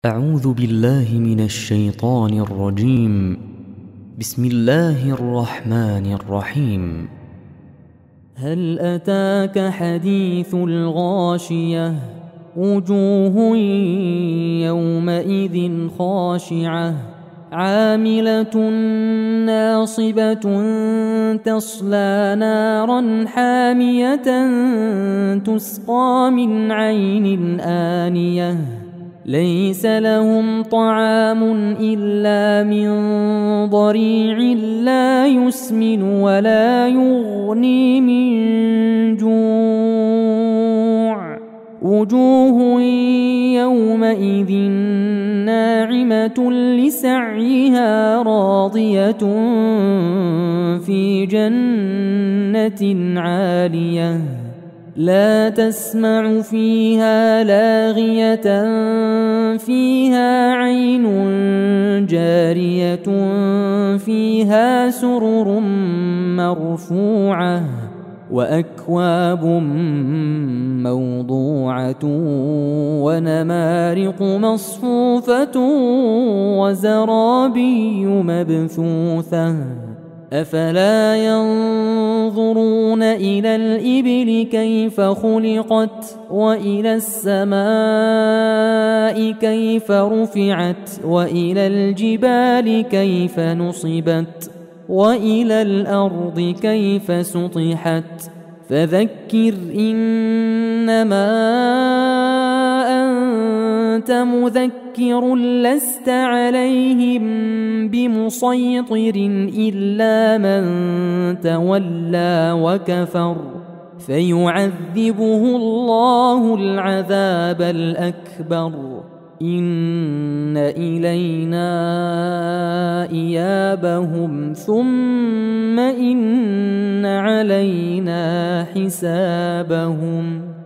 أعوذ بالله من الشيطان الرجيم. بسم الله الرحمن الرحيم. هل أتاك حديث الغاشية وجوه يومئذ خاشعة عاملة ناصبة تصلى نارا حامية تسقى من عين آنية ليس لهم طعام إلا من ضريع لا يسمن ولا يغني من جوع وجوه يومئذ ناعمة لسعيها راضية في جنة عالية لا تسمع فيها لاغية فيها عين جارية فيها سرر مرفوعة وأكواب موضوعة ونمارق مصفوفة وزرابي مبثوثة أفلا ينظرون إلى الإبل كيف خلقت وإلى السماء كيف رفعت وإلى الجبال كيف نصبت وإلى الأرض كيف سطحت فذكر إنما أنت مذكر لست عليهم بمسيطر إلا من تولى وكفر فيعذبه الله العذاب الأكبر إن إلينا إيابهم ثم إن علينا حسابهم